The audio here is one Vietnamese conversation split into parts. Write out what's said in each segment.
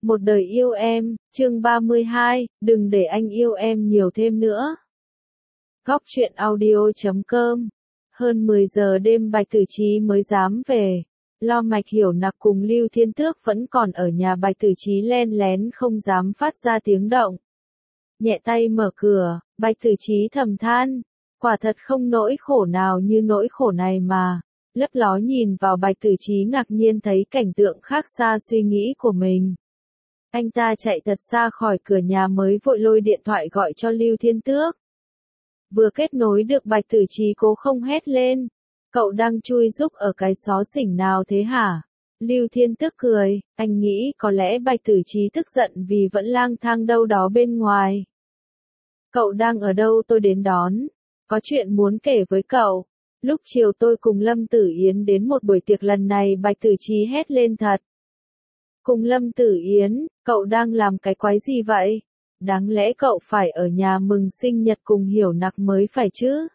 Một đời yêu em, chương 32, đừng để anh yêu em nhiều thêm nữa. Góc truyện audio.com. Hơn 10 giờ đêm Bạch Tử Chí mới dám về. Lo Mạch Hiểu Nặc cùng Lưu Thiên Tước vẫn còn ở nhà, Bạch Tử Chí len lén không dám phát ra tiếng động. Nhẹ tay mở cửa, Bạch Tử Chí thầm than, quả thật không nỗi khổ nào như nỗi khổ này mà. Lấp ló nhìn vào, Bạch Tử Chí ngạc nhiên thấy cảnh tượng khác xa suy nghĩ của mình. Anh ta chạy thật xa khỏi cửa nhà mới vội lôi điện thoại gọi cho Lưu Thiên Tước. Vừa kết nối được, Bạch Tử Chí cố không hét lên. Cậu đang chui rúc ở cái xó xỉnh nào thế hả? Lưu Thiên Tước cười, anh nghĩ có lẽ Bạch Tử Chí tức giận vì vẫn lang thang đâu đó bên ngoài. Cậu đang ở đâu tôi đến đón. Có chuyện muốn kể với cậu. Lúc chiều tôi cùng Lâm Tử Yến đến một buổi tiệc, lần này Bạch Tử Chí hét lên thật. Cùng Lâm Tử Yến, cậu đang làm cái quái gì vậy? Đáng lẽ cậu phải ở nhà mừng sinh nhật cùng Hiểu Nặc mới phải chứ?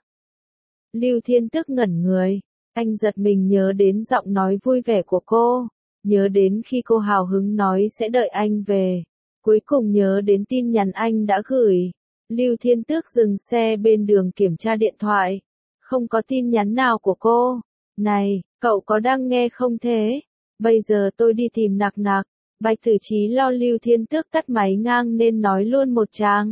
Lưu Thiên Tước ngẩn người, anh giật mình nhớ đến giọng nói vui vẻ của cô, nhớ đến khi cô hào hứng nói sẽ đợi anh về, cuối cùng nhớ đến tin nhắn anh đã gửi. Lưu Thiên Tước dừng xe bên đường kiểm tra điện thoại, không có tin nhắn nào của cô. Này, cậu có đang nghe không thế? Bây giờ tôi đi tìm Nặc Nặc. Bạch Tử Chí lo Lưu Thiên Tước tắt máy ngang nên nói luôn một tràng.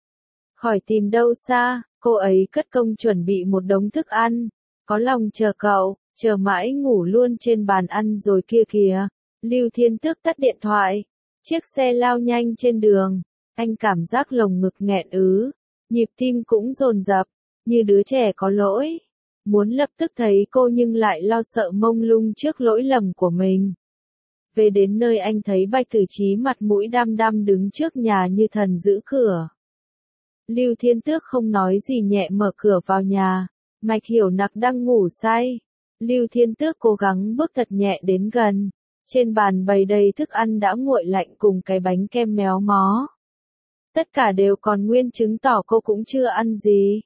Khỏi tìm đâu xa, cô ấy cất công chuẩn bị một đống thức ăn. Có lòng chờ cậu, chờ mãi ngủ luôn trên bàn ăn rồi kia kìa. Lưu Thiên Tước tắt điện thoại. Chiếc xe lao nhanh trên đường. Anh cảm giác lồng ngực nghẹn ứ. Nhịp tim cũng dồn dập, như đứa trẻ có lỗi. Muốn lập tức thấy cô nhưng lại lo sợ mông lung trước lỗi lầm của mình. Về đến nơi anh thấy Bạch Tử Chí mặt mũi đăm đăm đứng trước nhà như thần giữ cửa. Lưu Thiên Tước không nói gì nhẹ mở cửa vào nhà. Mạch Hiểu Nặc đang ngủ say. Lưu Thiên Tước cố gắng bước thật nhẹ đến gần. Trên bàn bày đầy thức ăn đã nguội lạnh cùng cái bánh kem méo mó. Tất cả đều còn nguyên, chứng tỏ cô cũng chưa ăn gì.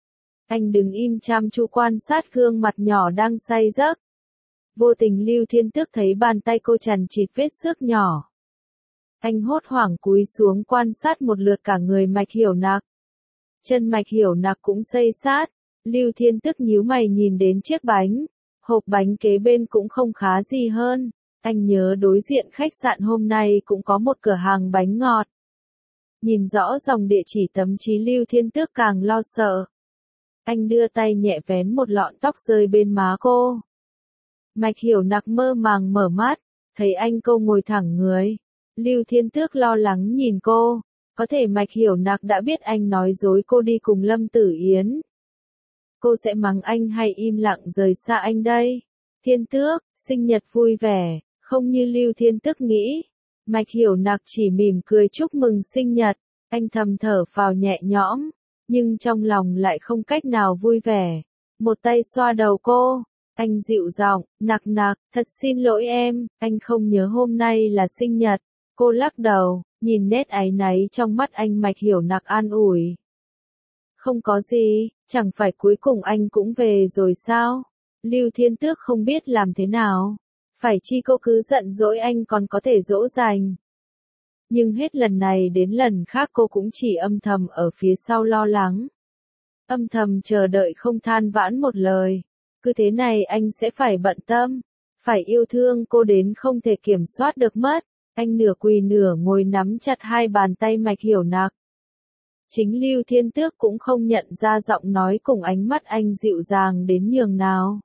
Anh đứng im chăm chú quan sát gương mặt nhỏ đang say giấc. Vô tình Lưu Thiên Tước thấy bàn tay cô chằng chịt vết xước nhỏ. Anh hốt hoảng cúi xuống quan sát một lượt cả người Mạch Hiểu Nặc. Chân Mạch Hiểu Nặc cũng xây sát. Lưu Thiên Tước nhíu mày nhìn đến chiếc bánh. Hộp bánh kế bên cũng không khá gì hơn. Anh nhớ đối diện khách sạn hôm nay cũng có một cửa hàng bánh ngọt. Nhìn rõ dòng địa chỉ tấm chí, Lưu Thiên Tước càng lo sợ. Anh đưa tay nhẹ vén một lọn tóc rơi bên má cô. Mạch Hiểu Nặc mơ màng mở mắt, thấy anh cô ngồi thẳng người. Lưu Thiên Tước lo lắng nhìn cô, có thể Mạch Hiểu Nặc đã biết anh nói dối cô đi cùng Lâm Tử Yến. Cô sẽ mắng anh hay im lặng rời xa anh đây? Thiên Tước, sinh nhật vui vẻ, không như Lưu Thiên Tước nghĩ. Mạch Hiểu Nặc chỉ mỉm cười chúc mừng sinh nhật, anh thầm thở phào nhẹ nhõm, nhưng trong lòng lại không cách nào vui vẻ. Một tay xoa đầu cô. Anh dịu giọng, Nặc Nặc, thật xin lỗi em, anh không nhớ hôm nay là sinh nhật. Cô lắc đầu, nhìn nét áy náy trong mắt anh. Mạch Hiểu Nặc an ủi. Không có gì, chẳng phải cuối cùng anh cũng về rồi sao? Lưu Thiên Tước không biết làm thế nào. Phải chi cô cứ giận dỗi anh còn có thể dỗ dành. Nhưng hết lần này đến lần khác cô cũng chỉ âm thầm ở phía sau lo lắng. Âm thầm chờ đợi không than vãn một lời. Cứ thế này anh sẽ phải bận tâm, phải yêu thương cô đến không thể kiểm soát được mất. Anh nửa quỳ nửa ngồi nắm chặt hai bàn tay Mạch Hiểu Nặc. Chính Lưu Thiên Tước cũng không nhận ra giọng nói cùng ánh mắt anh dịu dàng đến nhường nào.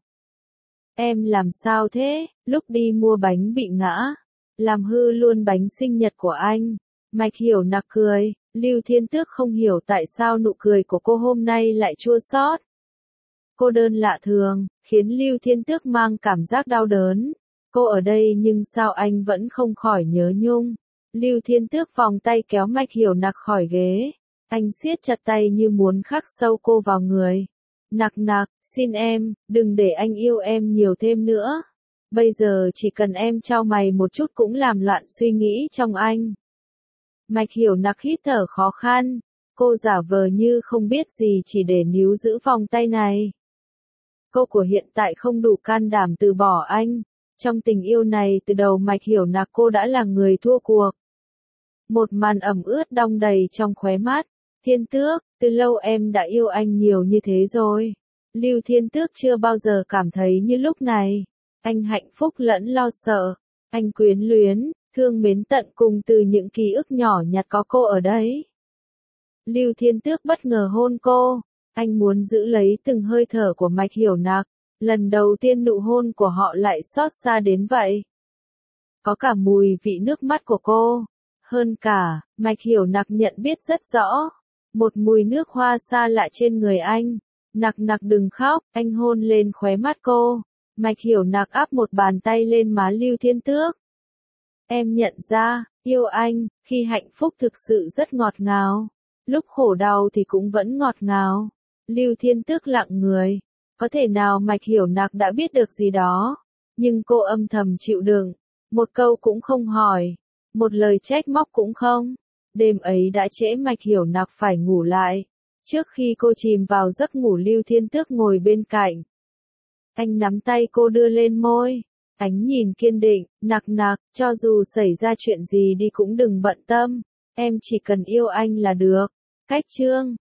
Em làm sao thế? Lúc đi mua bánh bị ngã, làm hư luôn bánh sinh nhật của anh. Mạch Hiểu Nặc cười. Lưu Thiên Tước không hiểu tại sao nụ cười của cô hôm nay lại chua xót. Cô đơn lạ thường, khiến Lưu Thiên Tước mang cảm giác đau đớn. Cô ở đây nhưng sao anh vẫn không khỏi nhớ nhung. Lưu Thiên Tước vòng tay kéo Mạch Hiểu Nặc khỏi ghế. Anh siết chặt tay như muốn khắc sâu cô vào người. Nặc Nặc, xin em, đừng để anh yêu em nhiều thêm nữa. Bây giờ chỉ cần em trao mày một chút cũng làm loạn suy nghĩ trong anh. Mạch Hiểu Nặc hít thở khó khăn. Cô giả vờ như không biết gì chỉ để níu giữ vòng tay này. Cô của hiện tại không đủ can đảm từ bỏ anh. Trong tình yêu này từ đầu Mạch Hiểu Nặc cô đã là người thua cuộc. Một màn ẩm ướt đong đầy trong khóe mắt. Thiên Tước, từ lâu em đã yêu anh nhiều như thế rồi. Lưu Thiên Tước chưa bao giờ cảm thấy như lúc này. Anh hạnh phúc lẫn lo sợ. Anh quyến luyến, thương mến tận cùng từ những ký ức nhỏ nhặt có cô ở đấy. Lưu Thiên Tước bất ngờ hôn cô. Anh muốn giữ lấy từng hơi thở của Mạch Hiểu Nặc. Lần đầu tiên nụ hôn của họ lại xót xa đến vậy. Có cả mùi vị nước mắt của cô. Hơn cả, Mạch Hiểu Nặc nhận biết rất rõ. Một mùi nước hoa xa lạ trên người anh. Nặc nặc đừng khóc, anh hôn lên khóe mắt cô. Mạch Hiểu Nặc áp một bàn tay lên má Lưu Thiên Tước. Em nhận ra, yêu anh, khi hạnh phúc thực sự rất ngọt ngào. Lúc khổ đau thì cũng vẫn ngọt ngào. Lưu Thiên Tước lặng người. Có thể nào Mạch Hiểu Nặc đã biết được gì đó. Nhưng cô âm thầm chịu đựng. Một câu cũng không hỏi. Một lời trách móc cũng không. Đêm ấy đã trễ, Mạch Hiểu Nặc phải ngủ lại. Trước khi cô chìm vào giấc ngủ, Lưu Thiên Tước ngồi bên cạnh. Anh nắm tay cô đưa lên môi. Ánh nhìn kiên định, Nặc nặc, cho dù xảy ra chuyện gì đi cũng đừng bận tâm. Em chỉ cần yêu anh là được. Cách chương